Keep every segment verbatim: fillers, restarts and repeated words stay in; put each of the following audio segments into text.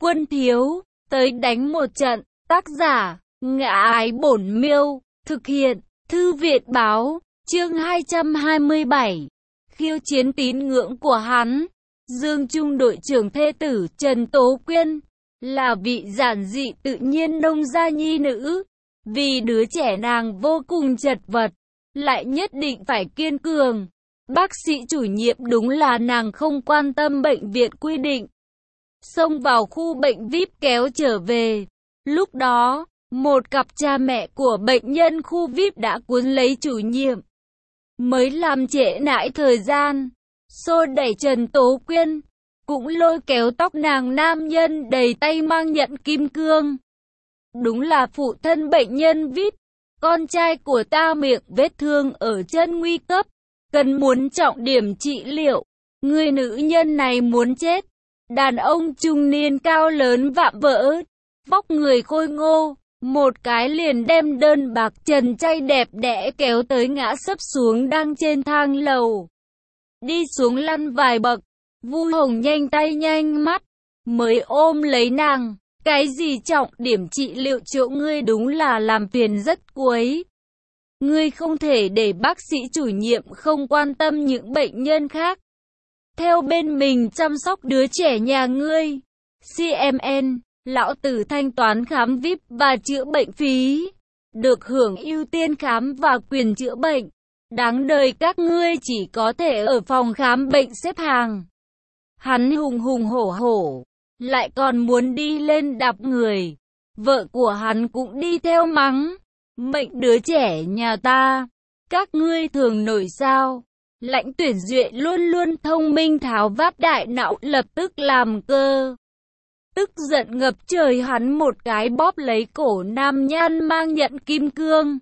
Quân thiếu, tới đánh một trận. Tác giả, Ngã Ái Bổn Miêu. Thực hiện, Thư Viện Báo. Chương hai trăm hai mươi bảy. Khiêu chiến tín ngưỡng của hắn. Dương Trung đội trưởng thê tử Trần Tố Quyên là vị giản dị tự nhiên nông gia nhi nữ. Vì đứa trẻ nàng vô cùng chật vật, lại nhất định phải kiên cường. Bác sĩ chủ nhiệm đúng là nàng không quan tâm bệnh viện quy định, xông vào khu bệnh vi ai pi kéo trở về. Lúc đó, một cặp cha mẹ của bệnh nhân khu vi ai pi đã cuốn lấy chủ nhiệm, mới làm trễ nải thời gian. Xô đẩy Trần Tố Quyên, cũng lôi kéo tóc nàng nam nhân đầy tay mang nhận kim cương. Đúng là phụ thân bệnh nhân vi ai pi, con trai của ta miệng vết thương ở chân nguy cấp, cần muốn trọng điểm trị liệu. Người nữ nhân này muốn chết. Đàn ông trung niên cao lớn vạm vỡ, vóc người khôi ngô, một cái liền đem đơn bạc trần trai đẹp đẽ kéo tới ngã sấp xuống đang trên thang lầu. Đi xuống lăn vài bậc, Vu Hồng nhanh tay nhanh mắt, mới ôm lấy nàng. Cái gì trọng điểm trị liệu chỗ ngươi đúng là làm phiền rất quấy. Ngươi không thể để bác sĩ chủ nhiệm không quan tâm những bệnh nhân khác, theo bên mình chăm sóc đứa trẻ nhà ngươi. xê em en, lão tử thanh toán khám vi ai pi và chữa bệnh phí, được hưởng ưu tiên khám và quyền chữa bệnh. Đáng đời các ngươi chỉ có thể ở phòng khám bệnh xếp hàng. Hắn hùng hùng hổ hổ, lại còn muốn đi lên đạp người. Vợ của hắn cũng đi theo mắng. Mệnh đứa trẻ nhà ta, các ngươi thường nổi sao? Lãnh Tuyển Duệ luôn luôn thông minh tháo vát đại não, lập tức làm cơ. Tức giận ngập trời, hắn một cái bóp lấy cổ nam nhan mang nhận kim cương,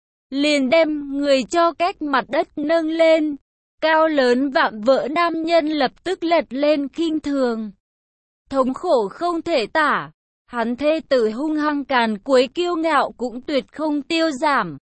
liền đem người cho cách mặt đất nâng lên. Cao lớn vạm vỡ nam nhân lập tức lật lên khinh thường, thống khổ không thể tả. Hắn thê tử hung hăng càn quấy kiêu ngạo cũng tuyệt không tiêu giảm.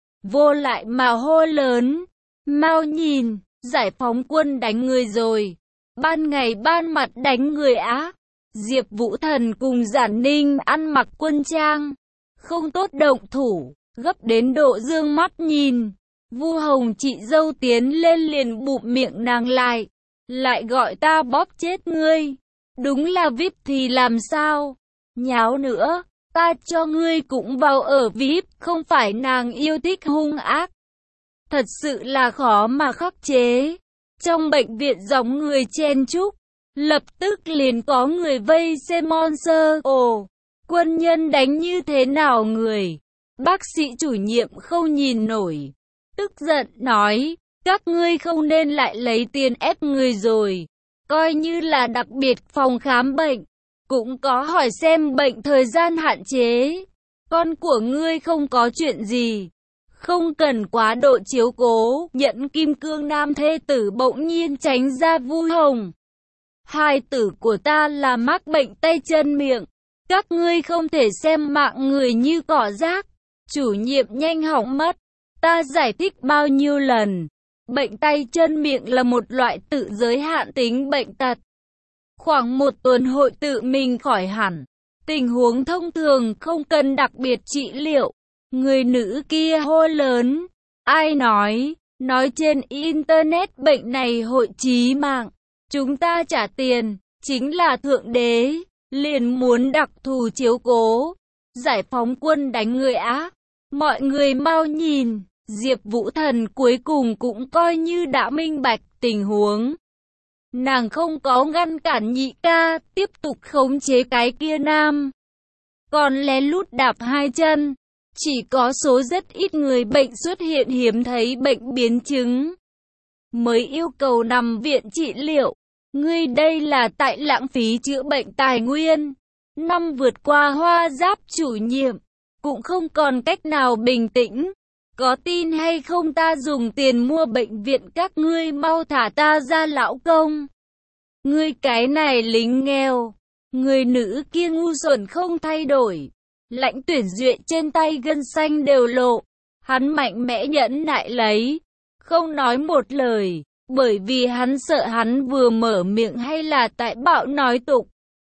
Vô lại mà hô lớn, mau nhìn, giải phóng quân đánh người rồi. Ban ngày ban mặt đánh người á. Diệp Vũ Thần cùng Giản Ninh ăn mặc quân trang, không tốt động thủ, gấp đến độ dương mắt nhìn. Vu Hồng chị dâu tiến lên liền bụm miệng nàng lại, lại gọi ta bóp chết ngươi. Đúng là vi ai pi thì làm sao? Nháo nữa, ta cho ngươi cũng vào ở vi ai pi, không phải nàng yêu thích hung ác. Thật sự là khó mà khắc chế. Trong bệnh viện giống người chen chúc, lập tức liền có người vây xem monster. Ồ, quân nhân đánh như thế nào người? Bác sĩ chủ nhiệm không nhìn nổi, tức giận nói, các ngươi không nên lại lấy tiền ép người rồi. Coi như là đặc biệt phòng khám bệnh, cũng có hỏi xem bệnh thời gian hạn chế. Con của ngươi không có chuyện gì, không cần quá độ chiếu cố. Nhận kim cương nam thê tử bỗng nhiên tránh ra Vu Hồng. Hai tử của ta là mắc bệnh tay chân miệng, các ngươi không thể xem mạng người như cỏ rác. Chủ nhiệm nhanh hỏng mất, ta giải thích bao nhiêu lần. Bệnh tay chân miệng là một loại tự giới hạn tính bệnh tật, khoảng một tuần hội tự mình khỏi hẳn. Tình huống thông thường không cần đặc biệt trị liệu. Người nữ kia hô lớn, ai nói, nói trên internet bệnh này hội chí mạng. Chúng ta trả tiền, chính là thượng đế, liền muốn đặc thù chiếu cố. Giải phóng quân đánh người á. Mọi người mau nhìn. Diệp Vũ Thần cuối cùng cũng coi như đã minh bạch tình huống. Nàng không có ngăn cản nhị ca, tiếp tục khống chế cái kia nam, còn lén lút đạp hai chân. Chỉ có số rất ít người bệnh xuất hiện hiếm thấy bệnh biến chứng, mới yêu cầu nằm viện trị liệu. Ngươi đây là tại lãng phí chữa bệnh tài nguyên. Năm vượt qua Hoa Giáp chủ nhiệm, cũng không còn cách nào bình tĩnh. Có tin hay không ta dùng tiền mua bệnh viện các ngươi mau thả ta ra lão công. Ngươi cái này lính nghèo. Người nữ kia ngu xuẩn không thay đổi. Lãnh Tuyển Duệ trên tay gân xanh đều lộ. Hắn mạnh mẽ nhẫn nại lấy, không nói một lời, bởi vì hắn sợ hắn vừa mở miệng hay là tại bạo nói tục,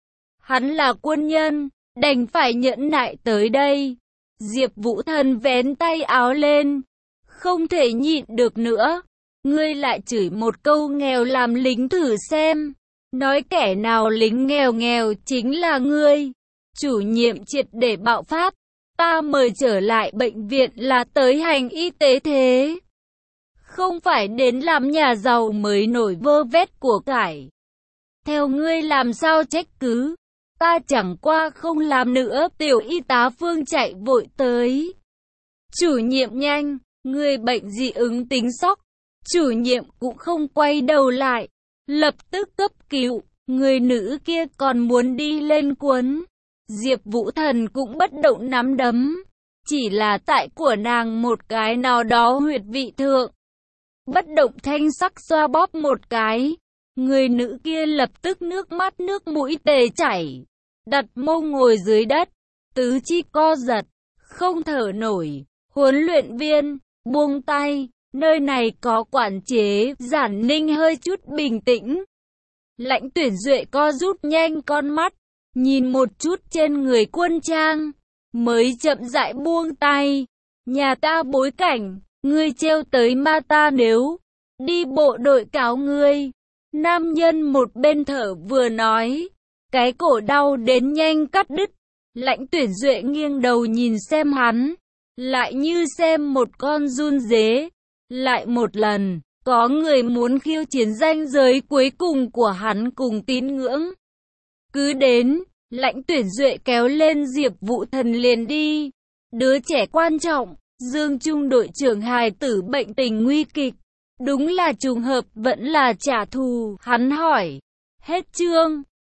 Hắn là quân nhân, đành phải nhẫn nại tới đây. Diệp Vũ Thần vén tay áo lên, không thể nhịn được nữa. Ngươi lại chửi một câu nghèo làm lính thử xem. Nói kẻ nào lính nghèo nghèo chính là ngươi. Chủ nhiệm triệt để bạo phát. Ta mời trở lại bệnh viện là tới hành y tế thế. Không phải đến làm nhà giàu mới nổi vơ vét của cải. Theo ngươi làm sao trách cứ. Ta chẳng qua không làm nữa. Tiểu y tá Phương chạy vội tới. Chủ nhiệm nhanh, ngươi bệnh dị ứng tính sốc. Chủ nhiệm cũng không quay đầu lại. Lập tức cấp cứu. Người nữ kia còn muốn đi lên cuốn. Diệp Vũ Thần cũng bất động nắm đấm. Chỉ là tại của nàng một cái nào đó huyệt vị thượng. Bất động thanh sắc xoa bóp một cái. Người nữ kia lập tức nước mắt nước mũi tề chảy. Đặt mông ngồi dưới đất. Tứ chi co giật. Không thở nổi. Huấn luyện viên, buông tay. Nơi này có quản chế. Giản Ninh hơi chút bình tĩnh. Lãnh Tuyển Duệ co rút nhanh con mắt. Nhìn một chút trên người quân trang. Mới chậm rãi buông tay. Nhà ta bối cảnh. Ngươi trêu tới ma ta nếu. Đi bộ đội cáo ngươi. Nam nhân một bên thở vừa nói. Cái cổ đau đến nhanh cắt đứt. Lãnh Tuyển Duệ nghiêng đầu nhìn xem hắn. Lại như xem một con giun dế. Lại một lần. Có người muốn khiêu chiến ranh giới cuối cùng của hắn cùng tín ngưỡng. Cứ đến. Lãnh Tuyển Duệ kéo lên Diệp Vũ Thần liền đi. Đứa trẻ quan trọng. Dương Trung đội trưởng hài tử bệnh tình nguy kịch. Đúng là trùng hợp vẫn là trả thù. Hắn hỏi. Hết chương.